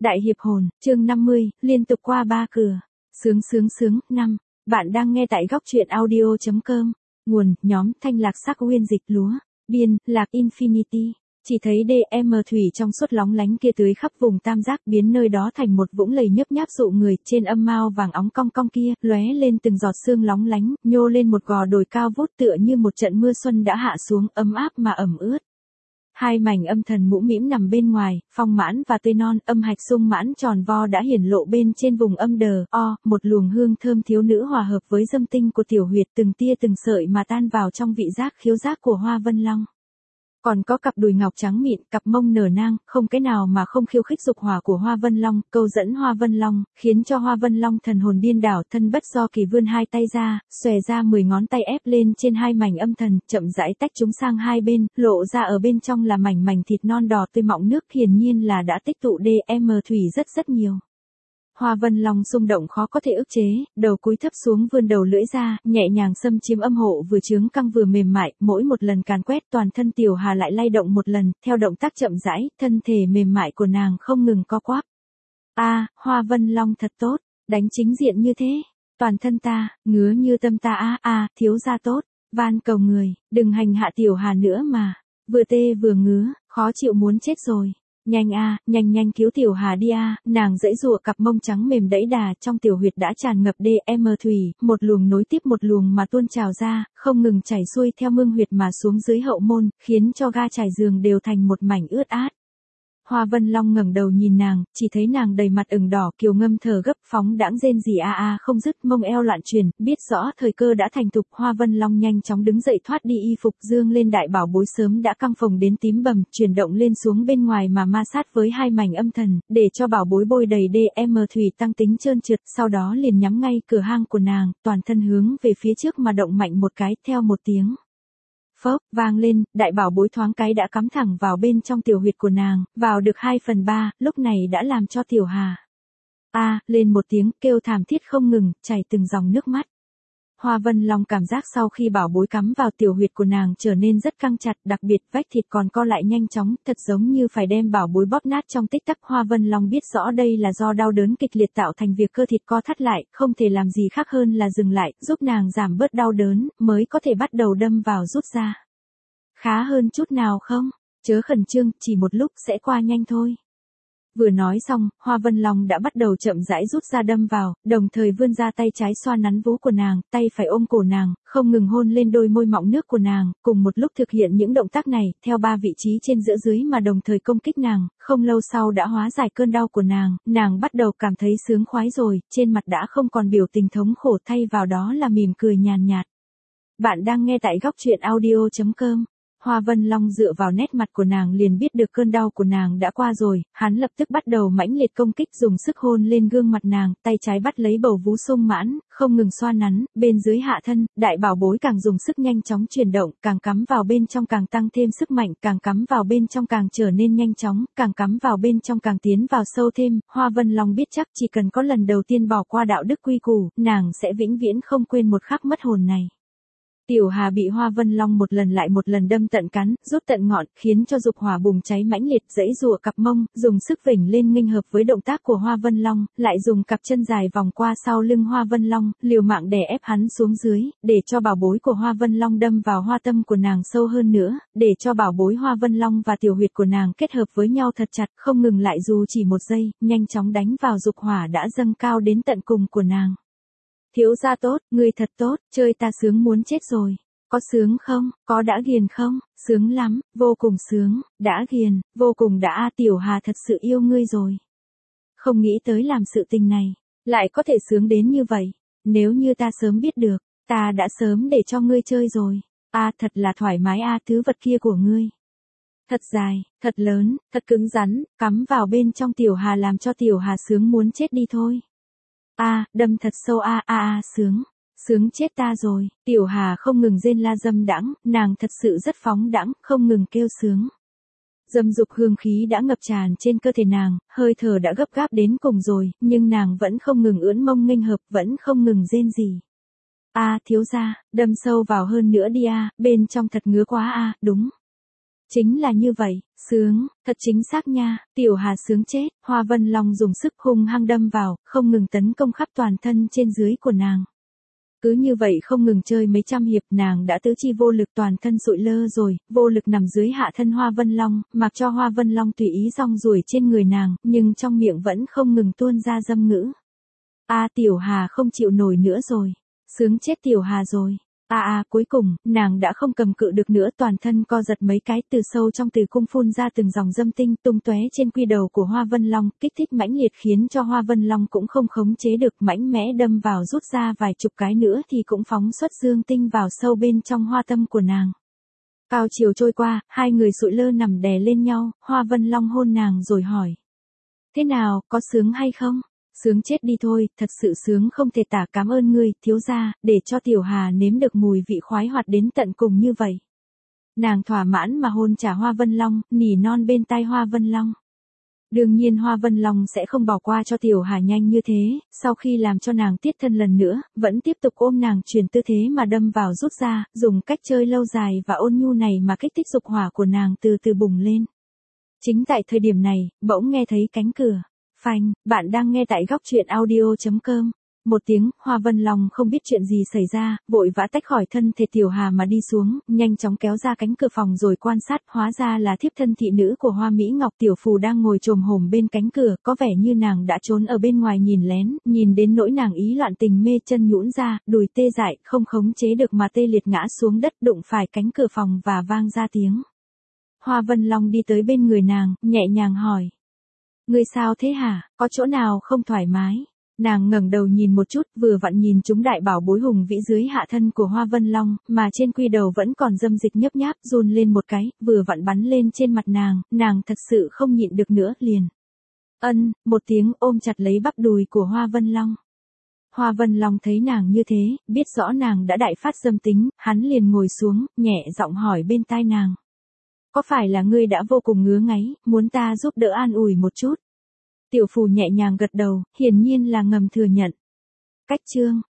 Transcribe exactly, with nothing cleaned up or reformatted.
Đại hiệp hồn, chương năm mươi, liên tục qua ba cửa. Sướng sướng sướng, năm. Bạn đang nghe tại góc truyện audio chấm com. Nguồn, nhóm, thanh lạc sắc nguyên dịch lúa. Biên, lạc Infinity. Chỉ thấy đê em thủy trong suốt lóng lánh kia tưới khắp vùng tam giác, biến nơi đó thành một vũng lầy nhấp nháp dụ người. Trên âm mao vàng óng cong cong kia, lóe lên từng giọt sương lóng lánh, nhô lên một gò đồi cao vút tựa như một trận mưa xuân đã hạ xuống, ấm áp mà ẩm ướt. Hai mảnh âm thần mũ mĩm nằm bên ngoài, phong mãn và tươi non, âm hạch sung mãn tròn vo đã hiển lộ bên trên vùng âm đờ, o, một luồng hương thơm thiếu nữ hòa hợp với dâm tinh của tiểu huyệt, từng tia từng sợi mà tan vào trong vị giác khiếu giác của Hoa Vân Long. Còn có cặp đùi ngọc trắng mịn, cặp mông nở nang, không cái nào mà không khiêu khích dục hỏa của Hoa Vân Long, câu dẫn Hoa Vân Long, khiến cho Hoa Vân Long thần hồn điên đảo, thân bất do kỳ vươn hai tay ra, xòe ra mười ngón tay ép lên trên hai mảnh âm thần, chậm rãi tách chúng sang hai bên, lộ ra ở bên trong là mảnh mảnh thịt non đỏ tươi mọng nước, hiển nhiên là đã tích tụ đê em thủy rất rất nhiều. Hoa Vân Long xung động khó có thể ức chế, đầu cúi thấp xuống vươn đầu lưỡi ra, nhẹ nhàng xâm chiếm âm hộ vừa trướng căng vừa mềm mại, mỗi một lần càn quét toàn thân Tiểu Hà lại lay động một lần, theo động tác chậm rãi, thân thể mềm mại của nàng không ngừng co quắp. A, à, Hoa Vân Long thật tốt, đánh chính diện như thế, toàn thân ta, ngứa như tâm ta a, a, à, thiếu gia tốt, van cầu người, đừng hành hạ Tiểu Hà nữa mà, vừa tê vừa ngứa, khó chịu muốn chết rồi. Nhanh a, à, nhanh nhanh cứu Tiểu Hà đi a, à, nàng giãy giụa cặp mông trắng mềm đẫy đà, trong tiểu huyệt đã tràn ngập đê em thủy, một luồng nối tiếp một luồng mà tuôn trào ra, không ngừng chảy xuôi theo mương huyệt mà xuống dưới hậu môn, khiến cho ga trải giường đều thành một mảnh ướt át. Hoa Vân Long ngẩng đầu nhìn nàng, chỉ thấy nàng đầy mặt ửng đỏ, kiều ngâm thở gấp, phóng đãng rên rỉ a a không dứt, mông eo loạn chuyển, biết rõ thời cơ đã thành thục, Hoa Vân Long nhanh chóng đứng dậy thoát đi y phục, dương lên đại bảo bối sớm đã căng phồng đến tím bầm, chuyển động lên xuống bên ngoài mà ma sát với hai mảnh âm thần, để cho bảo bối bôi đầy đê em thủy tăng tính trơn trượt, sau đó liền nhắm ngay cửa hang của nàng, toàn thân hướng về phía trước mà động mạnh một cái, theo một tiếng phốc vang lên, đại bảo bối thoáng cái đã cắm thẳng vào bên trong tiểu huyệt của nàng, vào được hai phần ba, lúc này đã làm cho Tiểu Hà a à, lên một tiếng kêu thảm thiết không ngừng, chảy từng dòng nước mắt. Hoa Vân Long cảm giác sau khi bảo bối cắm vào tiểu huyệt của nàng trở nên rất căng chặt, đặc biệt vách thịt còn co lại nhanh chóng, thật giống như phải đem bảo bối bóp nát trong tích tắc. Hoa Vân Long biết rõ đây là do đau đớn kịch liệt tạo thành việc cơ thịt co thắt lại, không thể làm gì khác hơn là dừng lại, giúp nàng giảm bớt đau đớn, mới có thể bắt đầu đâm vào rút ra. Khá hơn chút nào không? Chớ khẩn trương, chỉ một lúc sẽ qua nhanh thôi. Vừa nói xong, Hoa Vân Long đã bắt đầu chậm rãi rút ra đâm vào, đồng thời vươn ra tay trái xoa nắn vú của nàng, tay phải ôm cổ nàng, không ngừng hôn lên đôi môi mọng nước của nàng, cùng một lúc thực hiện những động tác này, theo ba vị trí trên giữa dưới mà đồng thời công kích nàng, không lâu sau đã hóa giải cơn đau của nàng, nàng bắt đầu cảm thấy sướng khoái rồi, trên mặt đã không còn biểu tình thống khổ, thay vào đó là mỉm cười nhàn nhạt. Bạn đang nghe tại góc truyện audio chấm com. Hoa Vân Long dựa vào nét mặt của nàng liền biết được cơn đau của nàng đã qua rồi, hắn lập tức bắt đầu mãnh liệt công kích, dùng sức hôn lên gương mặt nàng, tay trái bắt lấy bầu vú sung mãn, không ngừng xoa nắn, bên dưới hạ thân, đại bảo bối càng dùng sức nhanh chóng chuyển động, càng cắm vào bên trong càng tăng thêm sức mạnh, càng cắm vào bên trong càng trở nên nhanh chóng, càng cắm vào bên trong càng tiến vào sâu thêm. Hoa Vân Long biết chắc chỉ cần có lần đầu tiên bỏ qua đạo đức quy củ, nàng sẽ vĩnh viễn không quên một khắc mất hồn này. Tiểu Hà bị Hoa Vân Long một lần lại một lần đâm tận cắn, rút tận ngọn, khiến cho dục hỏa bùng cháy mãnh liệt, giãy giụa cặp mông, dùng sức vểnh lên nghênh hợp với động tác của Hoa Vân Long, lại dùng cặp chân dài vòng qua sau lưng Hoa Vân Long, liều mạng đè ép hắn xuống dưới, để cho bảo bối của Hoa Vân Long đâm vào hoa tâm của nàng sâu hơn nữa, để cho bảo bối Hoa Vân Long và tiểu huyệt của nàng kết hợp với nhau thật chặt, không ngừng lại dù chỉ một giây, nhanh chóng đánh vào dục hỏa đã dâng cao đến tận cùng của nàng. Thiếu gia tốt, ngươi thật tốt, chơi ta sướng muốn chết rồi. Có sướng không, có đã ghiền không, sướng lắm, vô cùng sướng, đã ghiền, vô cùng đã a Tiểu Hà thật sự yêu ngươi rồi. Không nghĩ tới làm sự tình này, lại có thể sướng đến như vậy, nếu như ta sớm biết được, ta đã sớm để cho ngươi chơi rồi. A à, thật là thoải mái a à, thứ vật kia của ngươi. Thật dài, thật lớn, thật cứng rắn, cắm vào bên trong Tiểu Hà làm cho Tiểu Hà sướng muốn chết đi thôi. A, à, đâm thật sâu a a a sướng, sướng chết ta rồi. Tiểu Hà không ngừng rên la dâm đãng, nàng thật sự rất phóng đãng, không ngừng kêu sướng. Dâm dục hương khí đã ngập tràn trên cơ thể nàng, hơi thở đã gấp gáp đến cùng rồi, nhưng nàng vẫn không ngừng ưỡn mông nghênh hợp, vẫn không ngừng rên rỉ. A à, thiếu gia, đâm sâu vào hơn nữa đi a, à, bên trong thật ngứa quá a, à, đúng. Chính là như vậy, sướng, thật chính xác nha, Tiểu Hà sướng chết, Hoa Vân Long dùng sức hung hăng đâm vào, không ngừng tấn công khắp toàn thân trên dưới của nàng. Cứ như vậy không ngừng chơi mấy trăm hiệp, nàng đã tứ chi vô lực, toàn thân sụi lơ rồi, vô lực nằm dưới hạ thân Hoa Vân Long, mặc cho Hoa Vân Long tùy ý rong ruổi trên người nàng, nhưng trong miệng vẫn không ngừng tuôn ra dâm ngữ. A Tiểu Hà không chịu nổi nữa rồi, sướng chết Tiểu Hà rồi. A a cuối cùng, nàng đã không cầm cự được nữa, toàn thân co giật mấy cái, từ sâu trong tử cung phun ra từng dòng dâm tinh tung tóe trên quy đầu của Hoa Vân Long, kích thích mãnh liệt khiến cho Hoa Vân Long cũng không khống chế được, mạnh mẽ đâm vào rút ra vài chục cái nữa thì cũng phóng xuất dương tinh vào sâu bên trong hoa tâm của nàng. Cao chiều trôi qua, hai người sụi lơ nằm đè lên nhau, Hoa Vân Long hôn nàng rồi hỏi. Thế nào, có sướng hay không? Sướng chết đi thôi, thật sự sướng không thể tả, cảm ơn ngươi, thiếu gia, để cho Tiểu Hà nếm được mùi vị khoái hoạt đến tận cùng như vậy. Nàng thỏa mãn mà hôn trả Hoa Vân Long, nỉ non bên tai Hoa Vân Long. Đương nhiên Hoa Vân Long sẽ không bỏ qua cho Tiểu Hà nhanh như thế, sau khi làm cho nàng tiết thân lần nữa, vẫn tiếp tục ôm nàng chuyển tư thế mà đâm vào rút ra, dùng cách chơi lâu dài và ôn nhu này mà kích thích dục hỏa của nàng từ từ bùng lên. Chính tại thời điểm này, bỗng nghe thấy cánh cửa. Phanh, bạn đang nghe tại góc truyện audio chấm com. Một tiếng, Hoa Vân Long không biết chuyện gì xảy ra, vội vã tách khỏi thân thể Tiểu Hà mà đi xuống, nhanh chóng kéo ra cánh cửa phòng rồi quan sát, hóa ra là thiếp thân thị nữ của Hoa Mỹ Ngọc Tiểu Phù đang ngồi chồm hổm bên cánh cửa, có vẻ như nàng đã trốn ở bên ngoài nhìn lén, nhìn đến nỗi nàng ý loạn tình mê, chân nhũn ra, đùi tê dại, không khống chế được mà tê liệt ngã xuống đất, đụng phải cánh cửa phòng và vang ra tiếng. Hoa Vân Long đi tới bên người nàng, nhẹ nhàng hỏi. Ngươi sao thế hả, có chỗ nào không thoải mái? Nàng ngẩng đầu nhìn một chút, vừa vặn nhìn chúng đại bảo bối hùng vĩ dưới hạ thân của Hoa Vân Long, mà trên quy đầu vẫn còn dâm dịch nhấp nháp, run lên một cái, vừa vặn bắn lên trên mặt nàng, nàng thật sự không nhịn được nữa, liền. Ân, một tiếng ôm chặt lấy bắp đùi của Hoa Vân Long. Hoa Vân Long thấy nàng như thế, biết rõ nàng đã đại phát dâm tính, hắn liền ngồi xuống, nhẹ giọng hỏi bên tai nàng. Có phải là ngươi đã vô cùng ngứa ngáy, muốn ta giúp đỡ an ủi một chút? Tiểu Phù nhẹ nhàng gật đầu, hiển nhiên là ngầm thừa nhận. Cách chương